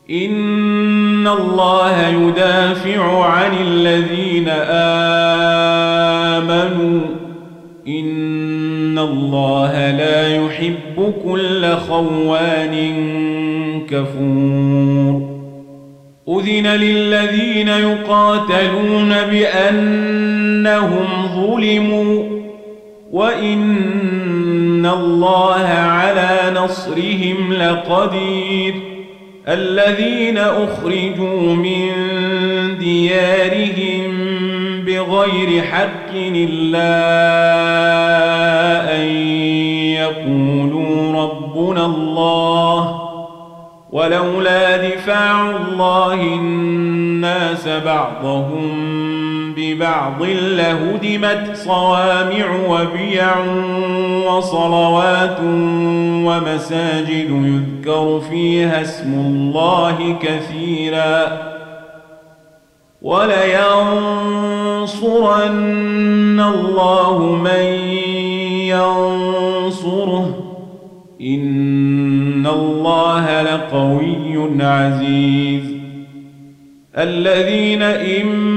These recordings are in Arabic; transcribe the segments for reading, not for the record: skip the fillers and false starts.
إن الله يدافع عن الذين آمنوا إن الله لا يحب كل خوان كفور أذن للذين يقاتلون بأنهم ظلموا وإن الله على نصرهم لقدير الذين أخرجوا من ديارهم بغير حق إلا أن يقولوا ربنا الله ولولا دفاع الله الناس بعضهم ببعض لهدمت صوامع وبيع وصلوات ومساجد يذكر فيها اسم الله كثيرا ولينصرن الله من ينصره إن الله لقوي عزيز الذين إن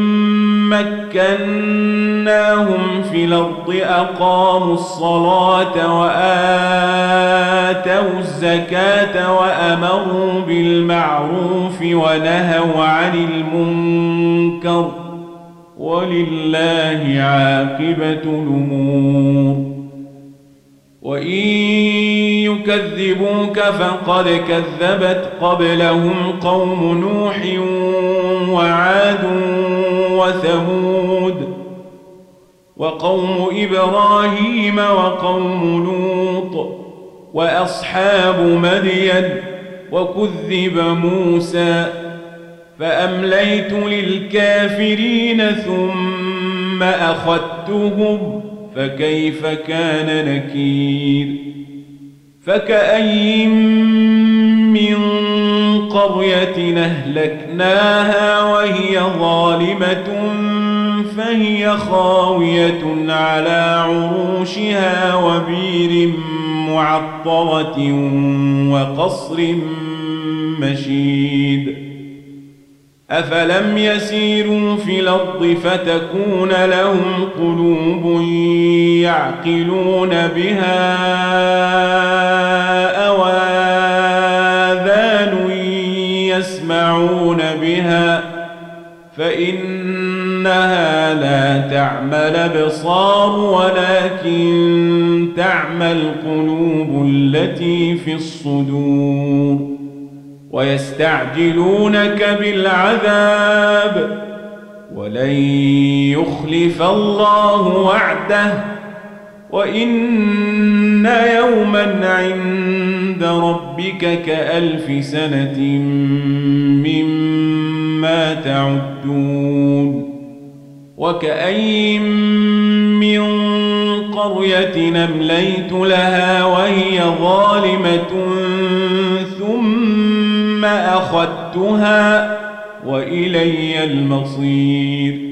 مكناهم في الأرض أقاموا الصلاة وآتوا الزكاة وأمروا بالمعروف ونهوا عن المنكر ولله عاقبة الأمور وإن يكذبوك فقد كذبت قبلهم قوم نوح وعاد وثمود وقوم إبراهيم وقوم لوط وأصحاب مدين وكذب موسى فأمليت للكافرين ثم أخذتهم فكيف كان نكير فكأي من قرية أهلكناها وهي ظالمة فهي خاوية على عروشها وبير معطرة وقصر مشيد أفلم يسيروا في الأرض فتكون لهم قلوب يعقلون بها أو آذان يسمعون بها فإنها لا تعمى الأبصار ولكن تعمى القلوب التي في الصدور ويستعجلونك بالعذاب ولن يخلف الله وعده وإن يوما عند ربك كألف سنة مما تعدون وكأي من قرية أمليت لها وهي ظالمة ثم أخذتها وإلي المصير